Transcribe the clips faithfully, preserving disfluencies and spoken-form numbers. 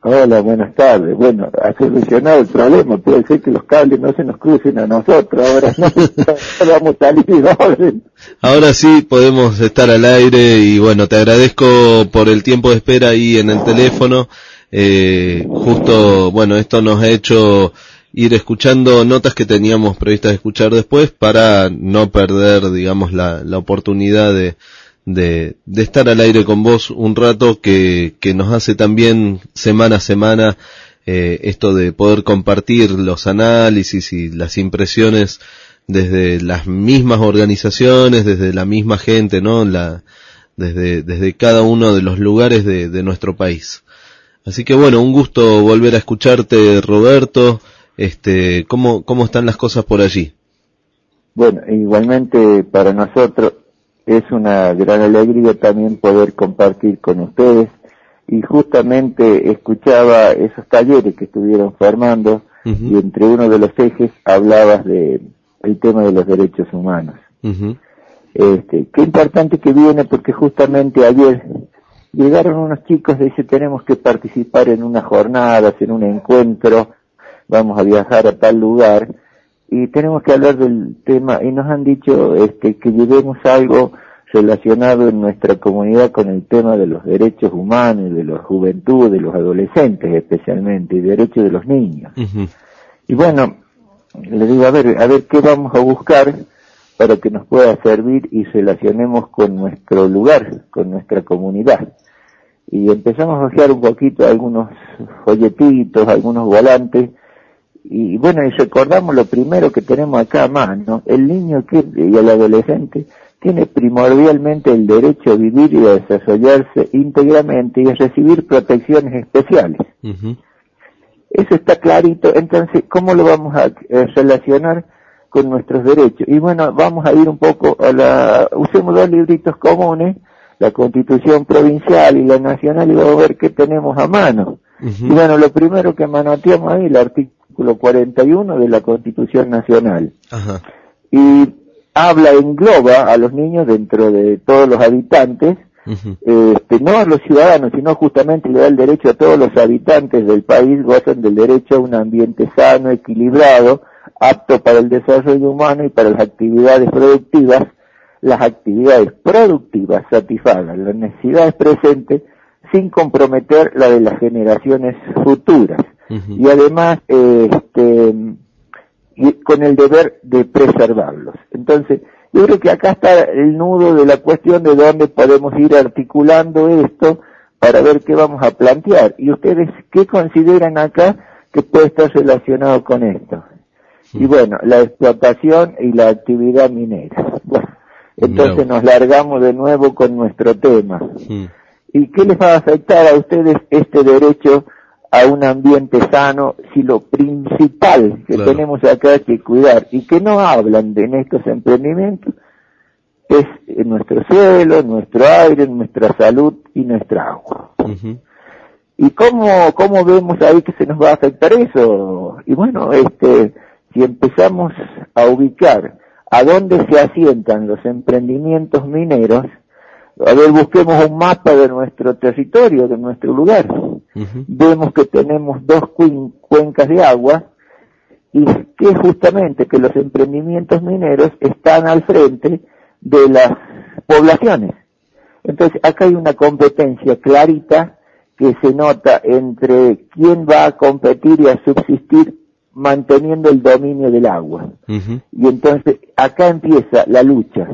Hola, buenas tardes. Bueno, ha solucionado el problema. Puede ser que los cables no se nos crucen a nosotros. Ahora no vamos a salir de orden. Ahora sí podemos estar al aire y bueno, te agradezco por el tiempo de espera ahí en el teléfono. Eh, justo, bueno, esto nos ha hecho ir escuchando notas que teníamos previstas escuchar después para no perder, digamos, la, la oportunidad de De, de estar al aire con vos un rato que, que nos hace también semana a semana eh, esto de poder compartir los análisis y las impresiones desde las mismas organizaciones, desde la misma gente, ¿no? La, desde, desde cada uno de los lugares de, de nuestro país. Así que bueno, un gusto volver a escucharte, Roberto. Este, ¿cómo, cómo están las cosas por allí? Bueno, igualmente para nosotros es una gran alegría también poder compartir con ustedes, y justamente escuchaba esos talleres que estuvieron formando, uh-huh. y entre uno de los ejes hablabas de el tema de los derechos humanos. Uh-huh. Este, qué importante que viene, porque justamente ayer llegaron unos chicos y dice, tenemos que participar en unas jornadas, en un encuentro, vamos a viajar a tal lugar, y tenemos que hablar del tema, y nos han dicho este, que llevemos algo relacionado en nuestra comunidad con el tema de los derechos humanos, de la juventud, de los adolescentes especialmente, y derechos de los niños. Uh-huh. Y bueno, le digo, a ver, a ver qué vamos a buscar para que nos pueda servir y relacionemos con nuestro lugar, con nuestra comunidad. Y empezamos a ojear un poquito algunos folletitos, algunos volantes, y bueno, y recordamos lo primero que tenemos acá a mano. El niño que, y el adolescente tiene primordialmente el derecho a vivir y a desarrollarse íntegramente y a recibir protecciones especiales. Uh-huh. Eso está clarito. Entonces, ¿cómo lo vamos a eh, relacionar con nuestros derechos? Y bueno, vamos a ir un poco a la... Usemos dos libritos comunes, la Constitución Provincial y la Nacional, y vamos a ver qué tenemos a mano. Uh-huh. Y bueno, lo primero que manoteamos ahí, el artículo cuarenta y uno de la Constitución Nacional. Uh-huh. Y habla, engloba a los niños dentro de todos los habitantes, uh-huh. este, no a los ciudadanos, sino justamente le da el derecho a todos los habitantes del país, gozan del derecho a un ambiente sano, equilibrado, apto para el desarrollo humano y para las actividades productivas. Las actividades productivas satisfagan las necesidades presentes sin comprometer la de las generaciones futuras. Uh-huh. Y además, eh, este, y con el deber de preservarlos. Entonces, yo creo que acá está el nudo de la cuestión de dónde podemos ir articulando esto para ver qué vamos a plantear. Y ustedes, ¿qué consideran acá que puede estar relacionado con esto? Uh-huh. Y bueno, la explotación y la actividad minera. Bueno, entonces no. Nos largamos de nuevo con nuestro tema. Uh-huh. ¿Y qué les va a afectar a ustedes este derecho a un ambiente sano, si lo principal que claro. tenemos acá que cuidar, y que no hablan de en estos emprendimientos, es en nuestro suelo, nuestro aire, nuestra salud y nuestra agua? Uh-huh. ¿Y cómo, cómo vemos ahí que se nos va a afectar eso? Y bueno, este, si empezamos a ubicar a dónde se asientan los emprendimientos mineros, a ver, busquemos un mapa de nuestro territorio, de nuestro lugar. Uh-huh. Vemos que tenemos dos cuen- cuencas de agua, y que justamente que los emprendimientos mineros están al frente de las poblaciones. Entonces, acá hay una competencia clarita que se nota entre quién va a competir y a subsistir manteniendo el dominio del agua. Uh-huh. Y entonces, acá empieza la lucha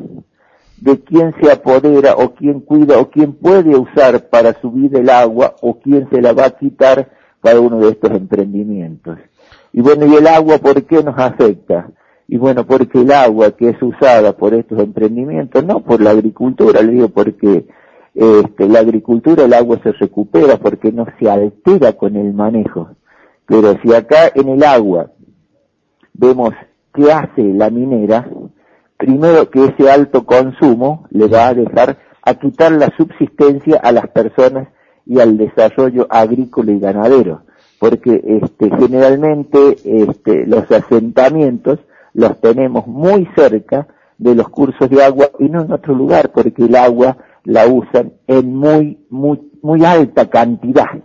de quién se apodera o quién cuida o quién puede usar para subir el agua o quién se la va a quitar cada uno de estos emprendimientos. Y bueno, ¿y el agua por qué nos afecta? Y bueno, porque el agua que es usada por estos emprendimientos, no por la agricultura, le digo porque este, la agricultura el agua se recupera porque no se altera con el manejo. Pero si acá en el agua vemos qué hace la minera, primero que ese alto consumo le va a dejar a quitar la subsistencia a las personas y al desarrollo agrícola y ganadero, porque este, generalmente este, los asentamientos los tenemos muy cerca de los cursos de agua y no en otro lugar, porque el agua la usan en muy muy muy alta cantidad.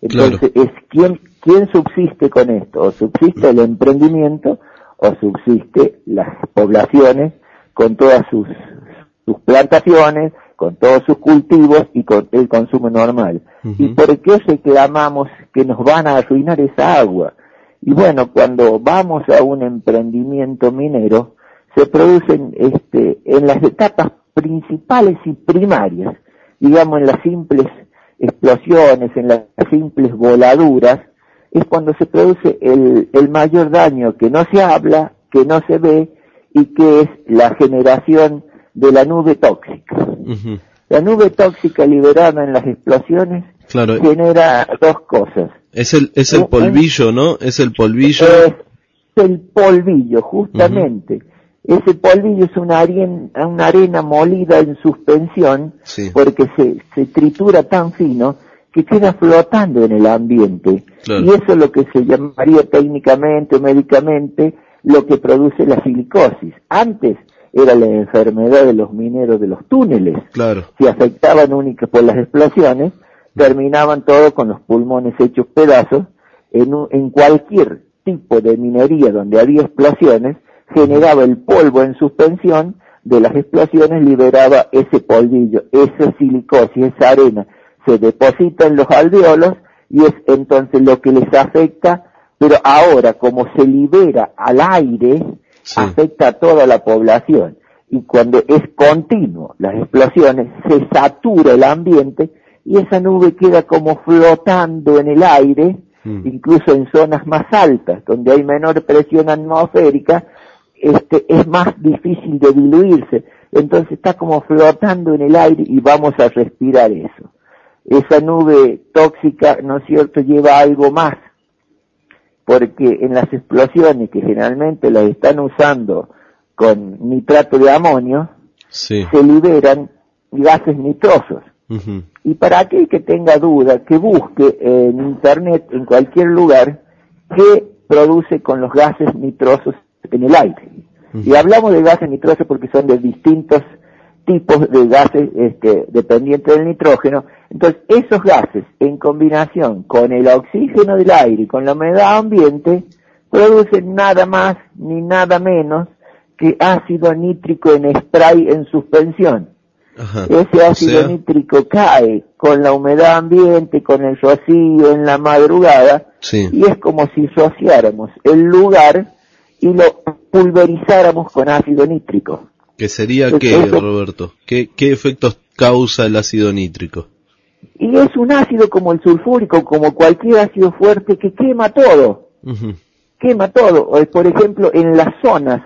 Entonces, claro, es quién, quién subsiste con esto, o subsiste el emprendimiento, o subsiste las poblaciones con todas sus, sus plantaciones, con todos sus cultivos y con el consumo normal. Uh-huh. ¿Y por qué reclamamos que nos van a arruinar esa agua? Y bueno, cuando vamos a un emprendimiento minero, se producen este, en las etapas principales y primarias, digamos en las simples explosiones, en las simples voladuras, es cuando se produce el, el mayor daño que no se habla, que no se ve, y que es la generación de la nube tóxica. Uh-huh. La nube tóxica liberada en las explosiones, claro, genera dos cosas. Es el, es el polvillo, ¿no? Es el polvillo. Es el polvillo, justamente. Uh-huh. Ese polvillo es una arena, una arena molida en suspensión, sí, porque se, se tritura tan fino que queda flotando en el ambiente. Claro. Y eso es lo que se llamaría técnicamente o médicamente lo que produce la silicosis. Antes era la enfermedad de los mineros de los túneles. Claro. Si afectaban únicas por las explosiones, terminaban todos con los pulmones hechos pedazos. En, un, en cualquier tipo de minería donde había explosiones, generaba el polvo en suspensión de las explosiones, liberaba ese polvillo, esa silicosis, esa arena, se deposita en los alveolos y es entonces lo que les afecta, pero ahora como se libera al aire, sí, afecta a toda la población. Y cuando es continuo las explosiones, se satura el ambiente y esa nube queda como flotando en el aire, mm. incluso en zonas más altas, donde hay menor presión atmosférica, este, es más difícil de diluirse. Entonces está como flotando en el aire y vamos a respirar eso. Esa nube tóxica, ¿no es cierto?, lleva algo más, porque en las explosiones que generalmente las están usando con nitrato de amonio, sí, se liberan gases nitrosos. Uh-huh. Y para aquel que tenga duda, que busque en internet, en cualquier lugar, qué produce con los gases nitrosos en el aire. Uh-huh. Y hablamos de gases nitrosos porque son de distintos tipos de gases este, dependientes del nitrógeno. Entonces, esos gases, en combinación con el oxígeno del aire y con la humedad ambiente, producen nada más ni nada menos que ácido nítrico en spray en suspensión. Ajá. Ese ácido, o sea, nítrico cae con la humedad ambiente, con el rocío en la madrugada, sí, y es como si rociáramos el lugar y lo pulverizáramos con ácido nítrico. ¿Qué sería qué, eso, Roberto? ¿Qué, ¿Qué efectos causa el ácido nítrico? Y es un ácido como el sulfúrico, como cualquier ácido fuerte que quema todo. Uh-huh. Quema todo. Por ejemplo, en las zonas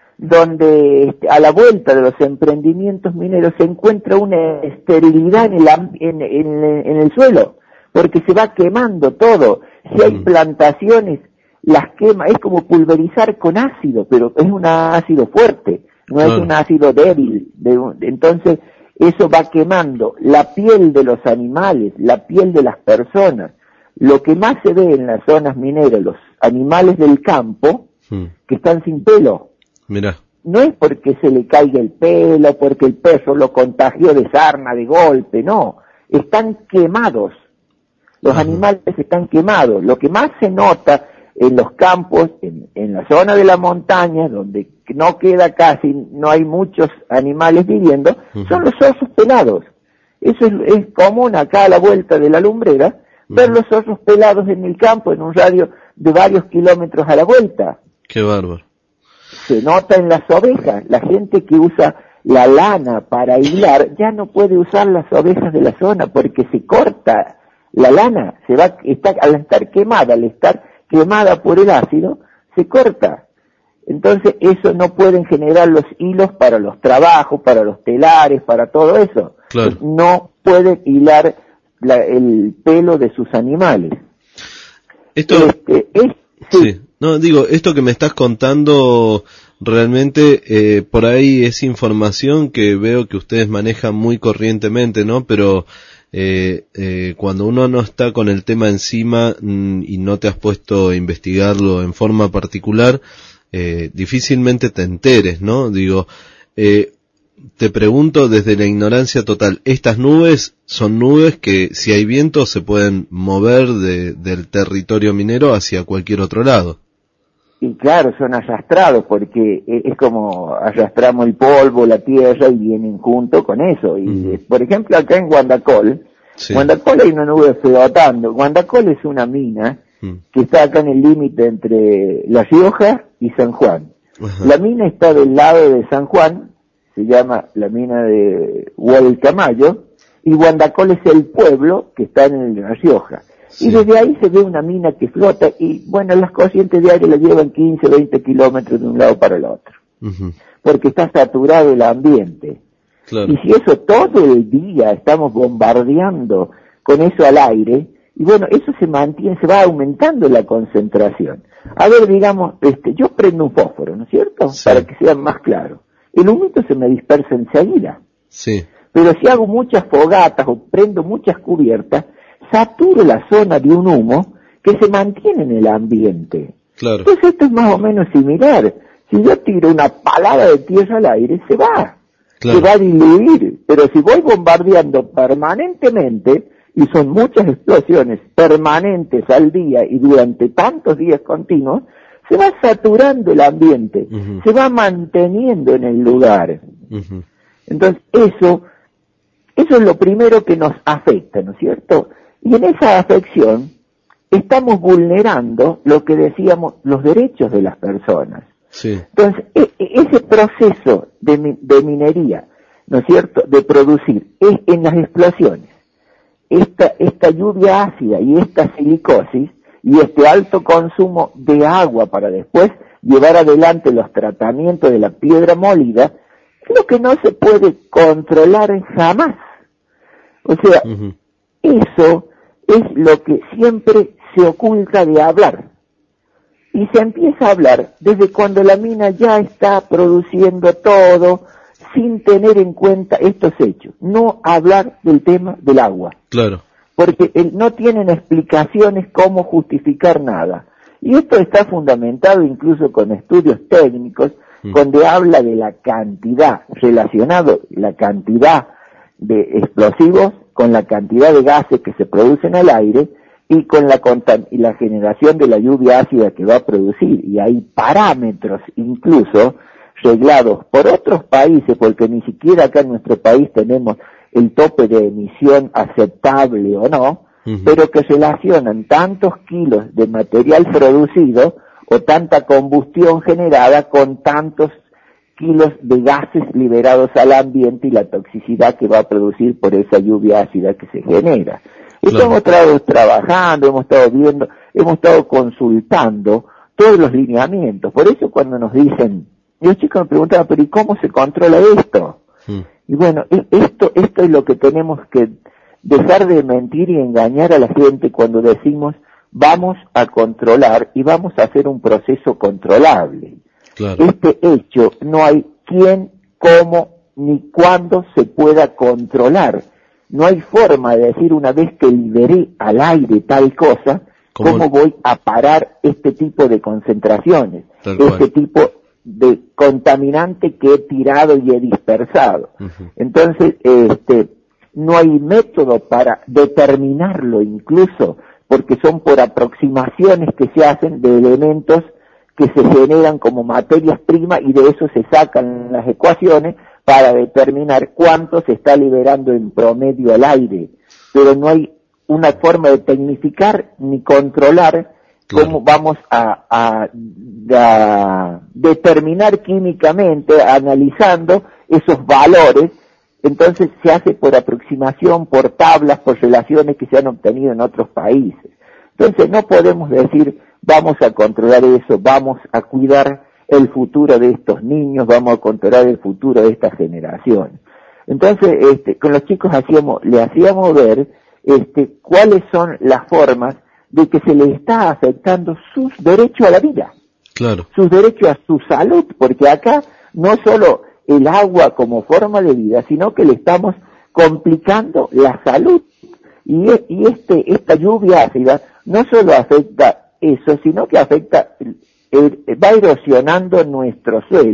donde a la vuelta de los emprendimientos mineros se encuentra una esterilidad en el, en, en, en el suelo, porque se va quemando todo. Si hay plantaciones, las quema, es como pulverizar con ácido, pero es un ácido fuerte, no es un ácido débil. De, entonces, eso va quemando la piel de los animales, la piel de las personas. Lo que más se ve en las zonas mineras, los animales del campo, hmm. que están sin pelo. Mirá. No es porque se le caiga el pelo, porque el perro lo contagió de sarna, de golpe, no. Están quemados. Los Ajá. animales están quemados. Lo que más se nota en los campos, en, en la zona de la montaña, donde no queda casi, no hay muchos animales viviendo, uh-huh. son los osos pelados. Eso es, es común acá a la vuelta de la lumbrera, uh-huh. ver los osos pelados en el campo en un radio de varios kilómetros a la vuelta. Qué bárbaro. Se nota en las ovejas. La gente que usa la lana para hilar ya no puede usar las ovejas de la zona porque se corta la lana, se va, está, al estar quemada, al estar quemada por el ácido, se corta. Entonces eso no pueden generar los hilos para los trabajos, para los telares, para todo eso. Claro. No pueden hilar la, el pelo de sus animales. Esto este, es, sí. sí. No, digo, esto que me estás contando realmente eh, por ahí es información que veo que ustedes manejan muy corrientemente, ¿no? Pero eh, eh, cuando uno no está con el tema encima mm, y no te has puesto a investigarlo en forma particular, eh, difícilmente te enteres, ¿no? Digo, eh, te pregunto desde la ignorancia total, estas nubes son nubes que si hay viento se pueden mover de, del territorio minero hacia cualquier otro lado. Y claro, son arrastrados porque es como arrastramos el polvo, la tierra y vienen junto con eso. Y uh-huh. por ejemplo acá en Guandacol, sí. Guandacol hay una nube flotando. Guandacol es una mina uh-huh. que está acá en el límite entre La Rioja y San Juan. Uh-huh. La mina está del lado de San Juan, se llama la mina de Hualcamayo, y Guandacol es el pueblo que está en La Rioja. Sí. Y desde ahí se ve una mina que flota y, bueno, las corrientes de aire la llevan quince, veinte kilómetros de un lado para el otro. Uh-huh. Porque está saturado el ambiente. Claro. Y si eso todo el día estamos bombardeando con eso al aire, y bueno, eso se mantiene, se va aumentando la concentración. A ver, digamos, este, yo prendo un fósforo, ¿no es cierto? Sí. Para que sea más claro. El humito se me dispersa enseguida. Sí. Pero si hago muchas fogatas o prendo muchas cubiertas, saturo la zona de un humo que se mantiene en el ambiente. Claro. Entonces esto es más o menos similar. Si yo tiro una palada de tierra al aire, se va. Claro. Se va a diluir. Pero si voy bombardeando permanentemente, y son muchas explosiones permanentes al día y durante tantos días continuos, se va saturando el ambiente, uh-huh. se va manteniendo en el lugar. Uh-huh. Entonces eso, eso es lo primero que nos afecta, ¿no es cierto? Y en esa afección estamos vulnerando lo que decíamos, los derechos de las personas. Sí. Entonces, e- ese proceso de, mi- de minería, ¿no es cierto?, de producir, es en las explosiones. Esta, esta lluvia ácida y esta silicosis y este alto consumo de agua para después llevar adelante los tratamientos de la piedra molida, es lo que no se puede controlar jamás. O sea, uh-huh. eso es lo que siempre se oculta de hablar. Y se empieza a hablar desde cuando la mina ya está produciendo todo sin tener en cuenta estos hechos. No hablar del tema del agua. Claro. Porque eh, no tienen explicaciones cómo justificar nada. Y esto está fundamentado incluso con estudios técnicos, mm. donde habla de la cantidad, relacionado la cantidad de explosivos con la cantidad de gases que se producen al aire y con la, contam- y la generación de la lluvia ácida que va a producir. Y hay parámetros incluso reglados por otros países, porque ni siquiera acá en nuestro país tenemos el tope de emisión aceptable o no, uh-huh. pero que relacionan tantos kilos de material producido o tanta combustión generada con tantos kilos de gases liberados al ambiente y la toxicidad que va a producir por esa lluvia ácida que se genera. Esto claro. hemos estado trabajando, hemos estado viendo, hemos estado consultando todos los lineamientos. Por eso cuando nos dicen, los chicos me preguntaban, pero ¿y cómo se controla esto? Mm. Y bueno, esto, esto es lo que tenemos que dejar de mentir y engañar a la gente cuando decimos vamos a controlar y vamos a hacer un proceso controlable. Claro. Este hecho no hay quién, cómo, ni cuándo se pueda controlar. No hay forma de decir una vez que liberé al aire tal cosa, ¿cómo, cómo voy a parar este tipo de concentraciones, tal este cual. tipo de contaminante que he tirado y he dispersado. Uh-huh. Entonces, este, no hay método para determinarlo incluso, porque son por aproximaciones que se hacen de elementos que se generan como materias primas y de eso se sacan las ecuaciones para determinar cuánto se está liberando en promedio al aire. Pero no hay una forma de tecnificar ni controlar claro. cómo vamos a, a, a determinar químicamente, analizando esos valores. Entonces se hace por aproximación, por tablas, por relaciones que se han obtenido en otros países. Entonces no podemos decir vamos a controlar eso, vamos a cuidar el futuro de estos niños, vamos a controlar el futuro de esta generación. Entonces, este, con los chicos hacíamos, le hacíamos ver, este, cuáles son las formas de que se les está afectando sus derechos a la vida. Claro. Sus derechos a su salud, porque acá no solo el agua como forma de vida, sino que le estamos complicando la salud. Y, y este, esta lluvia ácida no solo afecta eso, sino que afecta, eh, va erosionando nuestro suelo,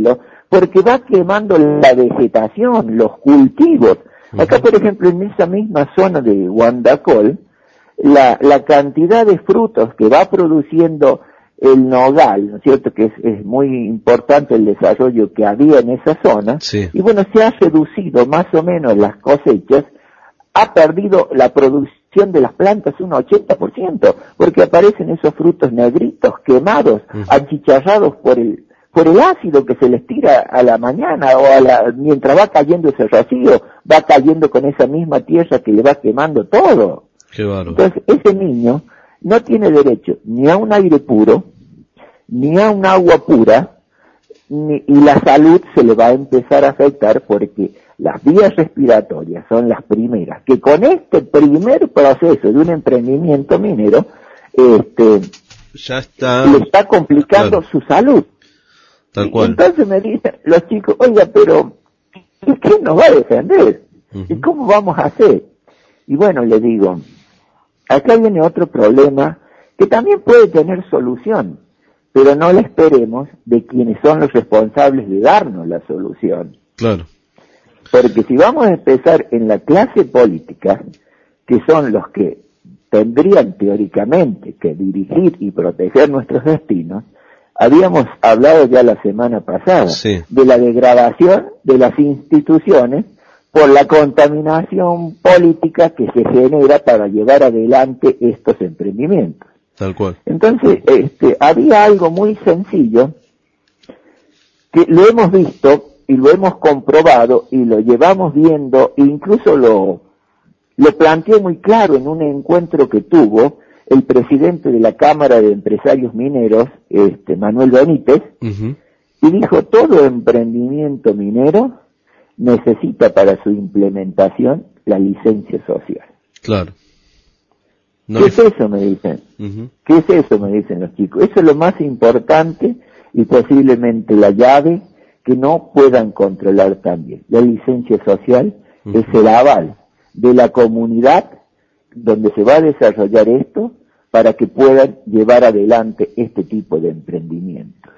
porque va quemando la vegetación, los cultivos. Acá, por ejemplo, en esa misma zona de Guandacol, la, la cantidad de frutos que va produciendo el nogal, ¿no es cierto?, que es, es muy importante el desarrollo que había en esa zona, sí. Y bueno, se ha reducido más o menos las cosechas, ha perdido la producción de las plantas un ochenta por ciento, porque aparecen esos frutos negritos, quemados, uh-huh. achicharrados por el por el ácido que se les tira a la mañana, o a la, mientras va cayendo ese rocío, va cayendo con esa misma tierra que le va quemando todo. Qué bárbaro. Entonces, ese niño no tiene derecho ni a un aire puro, ni a un agua pura, ni, y la salud se le va a empezar a afectar porque las vías respiratorias son las primeras, que con este primer proceso de un emprendimiento minero, este, ya está, le está complicando claro. su salud. Tal cual. Entonces me dicen los chicos, oiga, pero ¿quién nos va a defender? Uh-huh. ¿Y cómo vamos a hacer? Y bueno, le digo, acá viene otro problema que también puede tener solución, pero no la esperemos de quienes son los responsables de darnos la solución. Claro. Porque si vamos a empezar en la clase política, que son los que tendrían teóricamente que dirigir y proteger nuestros destinos, habíamos hablado ya la semana pasada sí. de la degradación de las instituciones por la contaminación política que se genera para llevar adelante estos emprendimientos. Tal cual. Entonces, este, había algo muy sencillo que lo hemos visto y lo hemos comprobado y lo llevamos viendo, e incluso lo, lo planteó muy claro en un encuentro que tuvo el presidente de la Cámara de Empresarios Mineros, este, Manuel Benítez, uh-huh. y dijo, todo emprendimiento minero necesita para su implementación la licencia social. Claro. No ¿Qué es... es eso? Me dicen. Uh-huh. ¿Qué es eso? Me dicen los chicos. Eso es lo más importante y posiblemente la llave que no puedan controlar también. La licencia social uh-huh. es el aval de la comunidad donde se va a desarrollar esto para que puedan llevar adelante este tipo de emprendimientos.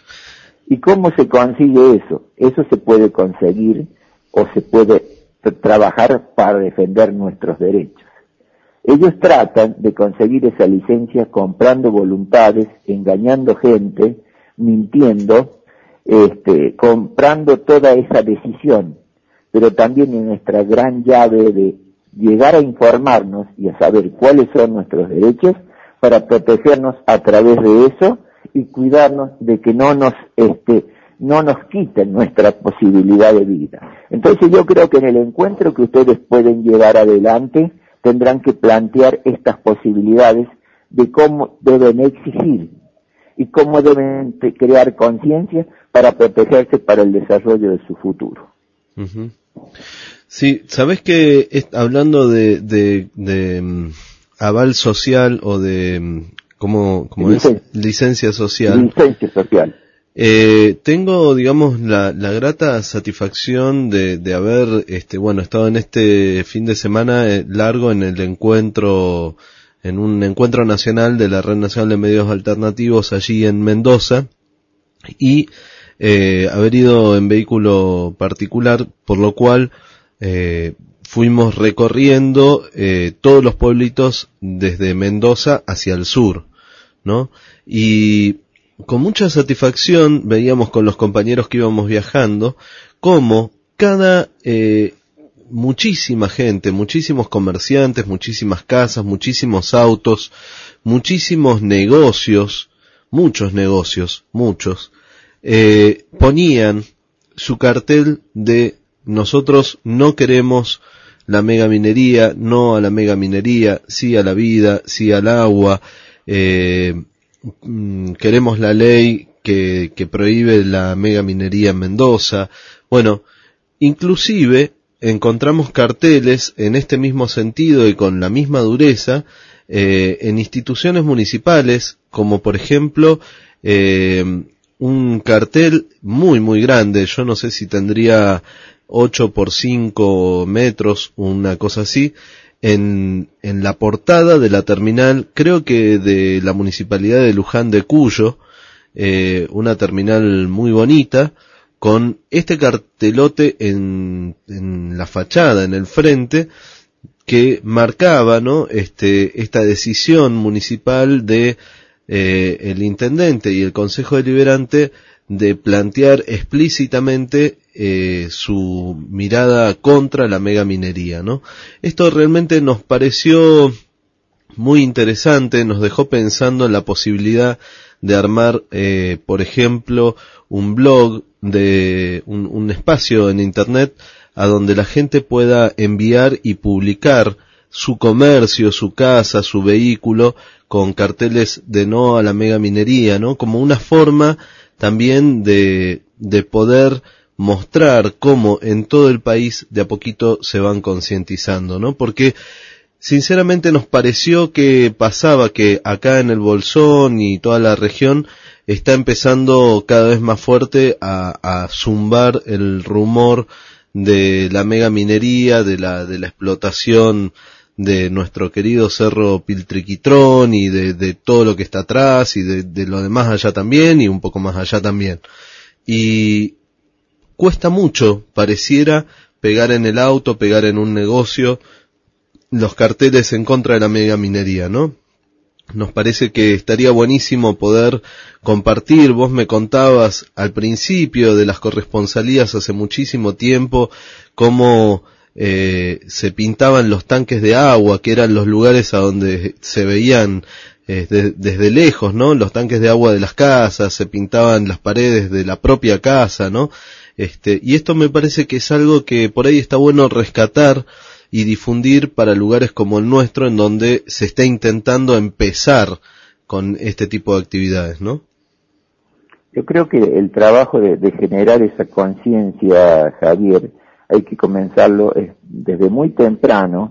¿Y cómo se consigue eso? Eso se puede conseguir o se puede trabajar para defender nuestros derechos. Ellos tratan de conseguir esa licencia comprando voluntades, engañando gente, mintiendo, este, comprando toda esa decisión, pero también en nuestra gran llave de llegar a informarnos y a saber cuáles son nuestros derechos para protegernos a través de eso y cuidarnos de que no nos este no nos quiten nuestra posibilidad de vida. Entonces yo creo que en el encuentro que ustedes pueden llevar adelante tendrán que plantear estas posibilidades de cómo deben exigir y cómo deben crear conciencia para protegerse para el desarrollo de su futuro. Uh-huh. Sí, sabés que es, hablando de, de, de um, aval social o de, um, ¿cómo, cómo licencia. es? Licencia social. Licencia social. Eh, tengo, digamos, la, la grata satisfacción de, de haber, este, bueno, estado en este fin de semana eh, largo en el encuentro, en un encuentro nacional de la Red Nacional de Medios Alternativos allí en Mendoza y eh, haber ido en vehículo particular, por lo cual eh, fuimos recorriendo eh, todos los pueblitos desde Mendoza hacia el sur, ¿no? Y con mucha satisfacción veíamos con los compañeros que íbamos viajando cómo cada eh, muchísima gente, muchísimos comerciantes, muchísimas casas, muchísimos autos, muchísimos negocios, muchos negocios, muchos, eh, ponían su cartel de nosotros no queremos la megaminería, no a la megaminería, sí a la vida, sí al agua, eh, queremos la ley que, que prohíbe la megaminería en Mendoza. Bueno, inclusive encontramos carteles en este mismo sentido y con la misma dureza eh, en instituciones municipales, como por ejemplo eh, un cartel muy muy grande, yo no sé si tendría ocho por cinco metros, una cosa así, en, en la portada de la terminal, creo que de la municipalidad de Luján de Cuyo, eh, una terminal muy bonita, con este cartelote en, en la fachada, en el frente, que marcaba, ¿no?, este, esta decisión municipal de eh, el intendente y el Consejo Deliberante de plantear explícitamente eh, su mirada contra la megaminería, ¿no? Esto realmente nos pareció muy interesante, nos dejó pensando en la posibilidad de armar, eh, por ejemplo, un blog, de un, un espacio en internet a donde la gente pueda enviar y publicar su comercio, su casa, su vehículo, con carteles de no a la megaminería, ¿no? Como una forma también de, de poder mostrar cómo en todo el país de a poquito se van concientizando, ¿no? Porque sinceramente nos pareció que pasaba que acá en el Bolsón y toda la región está empezando cada vez más fuerte a, a zumbar el rumor de la megaminería, de la, de la explotación de nuestro querido Cerro Piltriquitrón y de, de todo lo que está atrás y de, de lo demás allá también y un poco más allá también. Y cuesta mucho, pareciera, pegar en el auto, pegar en un negocio los carteles en contra de la megaminería, ¿no? Nos parece que estaría buenísimo poder compartir. Vos me contabas al principio de las corresponsalías hace muchísimo tiempo cómo eh, se pintaban los tanques de agua, que eran los lugares a donde se veían eh, de, desde lejos, ¿no? Los tanques de agua de las casas, se pintaban las paredes de la propia casa, ¿no? Este, y esto me parece que es algo que por ahí está bueno rescatar y difundir para lugares como el nuestro, en donde se está intentando empezar con este tipo de actividades, ¿no? Yo creo que el trabajo de, de generar esa conciencia, Javier, hay que comenzarlo eh, desde muy temprano,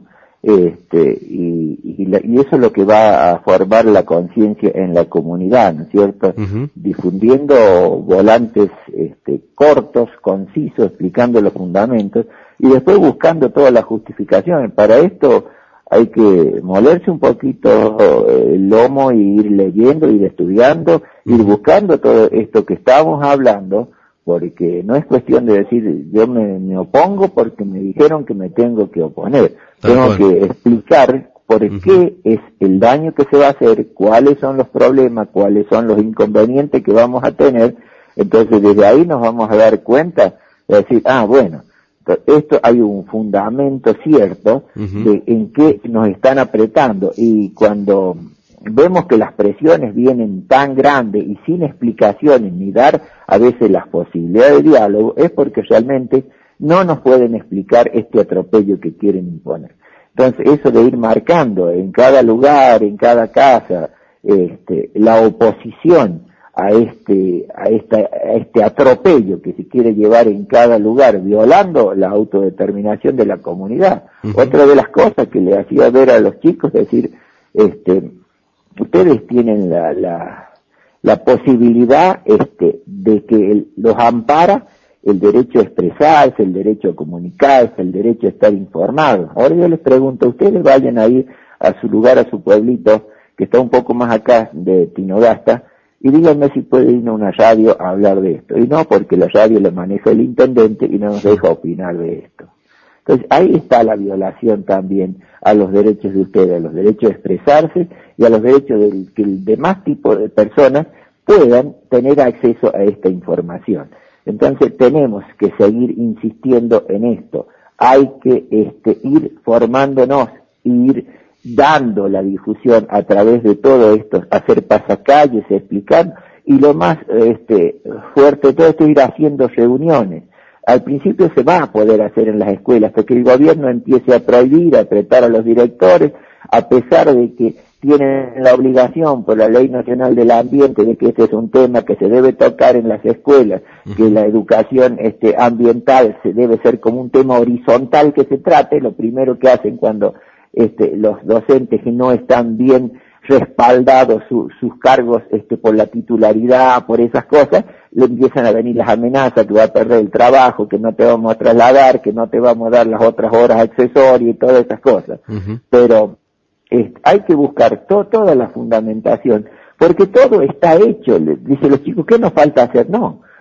este, y, y, la, y eso es lo que va a formar la conciencia en la comunidad, ¿no es cierto? Uh-huh. Difundiendo volantes este, cortos, concisos, explicando los fundamentos, y después buscando todas las justificaciones. Para esto hay que molerse un poquito el lomo y ir leyendo, ir estudiando, ir buscando todo esto que estamos hablando, porque no es cuestión de decir yo me, me opongo porque me dijeron que me tengo que oponer. Tengo que explicar por uh-huh. qué es el daño que se va a hacer, cuáles son los problemas, cuáles son los inconvenientes que vamos a tener. Entonces desde ahí nos vamos a dar cuenta de decir, ah, bueno, esto hay un fundamento cierto uh-huh. de en qué nos están apretando, y cuando vemos que las presiones vienen tan grandes y sin explicaciones ni dar a veces las posibilidades de diálogo, es porque realmente no nos pueden explicar este atropello que quieren imponer. Entonces eso de ir marcando en cada lugar, en cada casa, este, la oposición a este, a esta, a este atropello que se quiere llevar en cada lugar, violando la autodeterminación de la comunidad. Uh-huh. Otra de las cosas que le hacía ver a los chicos, es decir, este, ustedes tienen la, la, la posibilidad, este, de que el, los ampara el derecho a expresarse, el derecho a comunicarse, el derecho a estar informados. Ahora yo les pregunto, ustedes vayan a ir a su lugar, a su pueblito, que está un poco más acá de Tinogasta, y díganme si puede ir a una radio a hablar de esto. Y no, porque la radio la maneja el intendente y no nos deja opinar de esto. Entonces ahí está la violación también a los derechos de ustedes, a los derechos de expresarse y a los derechos de que el demás tipo de personas puedan tener acceso a esta información. Entonces tenemos que seguir insistiendo en esto. Hay que este, ir formándonos, ir dando la difusión a través de todo esto, hacer pasacalles, explicar, y lo más este, fuerte de todo esto es ir haciendo reuniones. Al principio se va a poder hacer en las escuelas, hasta que el gobierno empiece a prohibir, a apretar a los directores, a pesar de que tienen la obligación por la Ley Nacional del Ambiente de que este es un tema que se debe tocar en las escuelas, uh-huh. que la educación este, ambiental se debe ser como un tema horizontal que se trate. Lo primero que hacen cuando este, los docentes que no están bien respaldados su, sus cargos este, por la titularidad, por esas cosas, le empiezan a venir las amenazas que va a perder el trabajo, que no te vamos a trasladar, que no te vamos a dar las otras horas accesorias y todas esas cosas. Uh-huh. Pero eh, hay que buscar to, toda la fundamentación, porque todo está hecho. Le, dice los chicos, ¿qué nos falta hacer? No,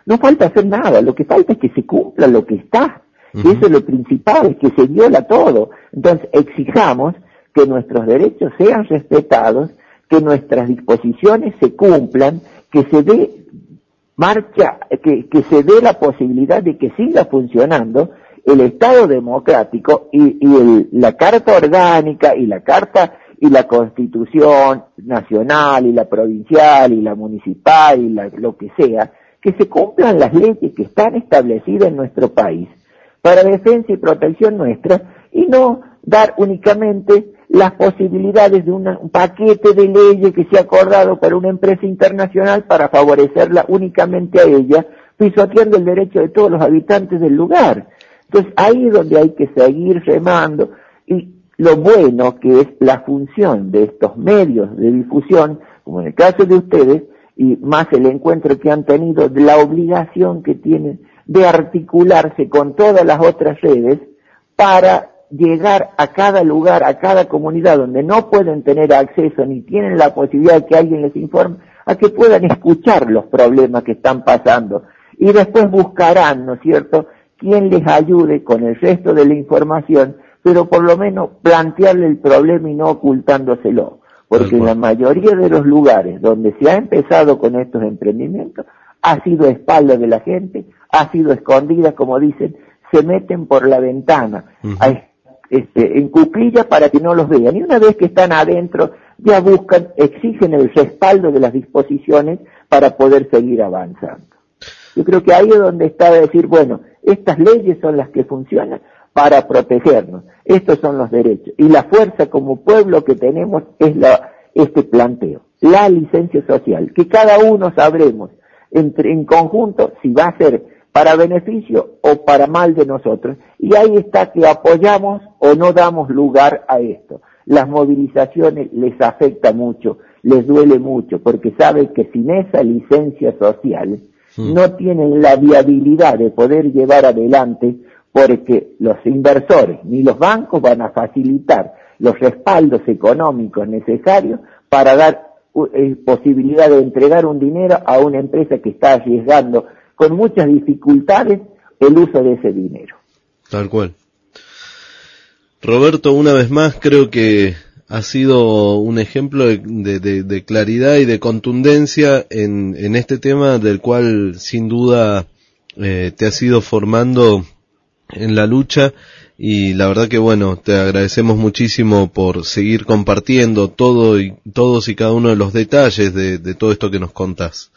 No falta hacer nada, lo que falta es que se cumpla lo que está. Uh-huh. Y eso es lo principal, es que se viola todo. Entonces, exijamos que nuestros derechos sean respetados, que nuestras disposiciones se cumplan, que se dé marcha, que, que se dé la posibilidad de que siga funcionando el Estado democrático y, y el, la Carta Orgánica y la Carta y la Constitución nacional y la provincial y la municipal y la, lo que sea, que se cumplan las leyes que están establecidas en nuestro país para defensa y protección nuestra y no dar únicamente las posibilidades de una, un paquete de leyes que se ha acordado para una empresa internacional para favorecerla únicamente a ella, pisoteando el derecho de todos los habitantes del lugar. Entonces ahí es donde hay que seguir remando y lo bueno que es la función de estos medios de difusión, como en el caso de ustedes, y más el encuentro que han tenido, de la obligación que tienen de articularse con todas las otras redes para llegar a cada lugar, a cada comunidad donde no pueden tener acceso ni tienen la posibilidad de que alguien les informe, a que puedan escuchar los problemas que están pasando y después buscarán, ¿no es cierto?, quien les ayude con el resto de la información, pero por lo menos plantearle el problema y no ocultándoselo, porque en la mayoría de los lugares donde se ha empezado con estos emprendimientos ha sido a espaldas de la gente, ha sido escondida, como dicen, se meten por la ventana, uh-huh. a, este, en cuclillas para que no los vean, y una vez que están adentro ya buscan, exigen el respaldo de las disposiciones para poder seguir avanzando. Yo creo que ahí es donde está de decir, bueno, estas leyes son las que funcionan para protegernos, estos son los derechos, y la fuerza como pueblo que tenemos es la, este planteo, la licencia social, que cada uno sabremos entre, en conjunto si va a ser para beneficio o para mal de nosotros, y ahí está que apoyamos o no damos lugar a esto. Las movilizaciones les afecta mucho, les duele mucho, porque saben que sin esa licencia social sí. no tienen la viabilidad de poder llevar adelante, porque los inversores ni los bancos van a facilitar los respaldos económicos necesarios para dar eh, posibilidad de entregar un dinero a una empresa que está arriesgando con muchas dificultades el uso de ese dinero. Tal cual. Roberto, una vez más creo que ha sido un ejemplo de, de, de, de claridad y de contundencia en, en este tema del cual sin duda eh, te has ido formando en la lucha, y la verdad que bueno, te agradecemos muchísimo por seguir compartiendo todo y todos y cada uno de los detalles de, de todo esto que nos contás.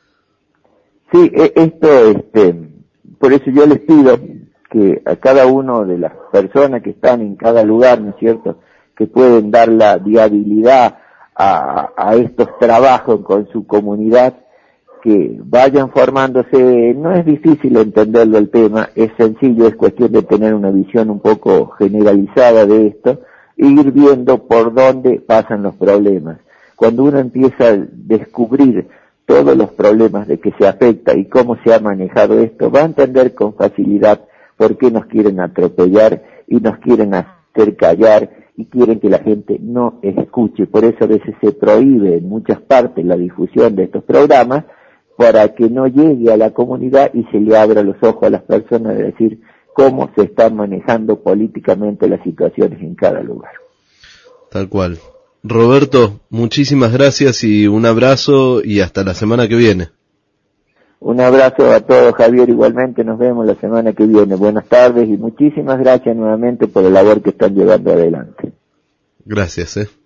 Sí, esto, este, por eso yo les pido que a cada uno de las personas que están en cada lugar, ¿no es cierto?, que pueden dar la viabilidad a, a estos trabajos con su comunidad, que vayan formándose. No es difícil entenderlo el tema, es sencillo, es cuestión de tener una visión un poco generalizada de esto e ir viendo por dónde pasan los problemas. Cuando uno empieza a descubrir todos los problemas de que se afecta y cómo se ha manejado esto, va a entender con facilidad por qué nos quieren atropellar y nos quieren hacer callar y quieren que la gente no escuche. Por eso a veces se prohíbe en muchas partes la difusión de estos programas, para que no llegue a la comunidad y se le abra los ojos a las personas de decir cómo se están manejando políticamente las situaciones en cada lugar. Tal cual. Roberto, muchísimas gracias y un abrazo y hasta la semana que viene. Un abrazo a todos, Javier, igualmente nos vemos la semana que viene. Buenas tardes y muchísimas gracias nuevamente por la labor que están llevando adelante. Gracias, eh.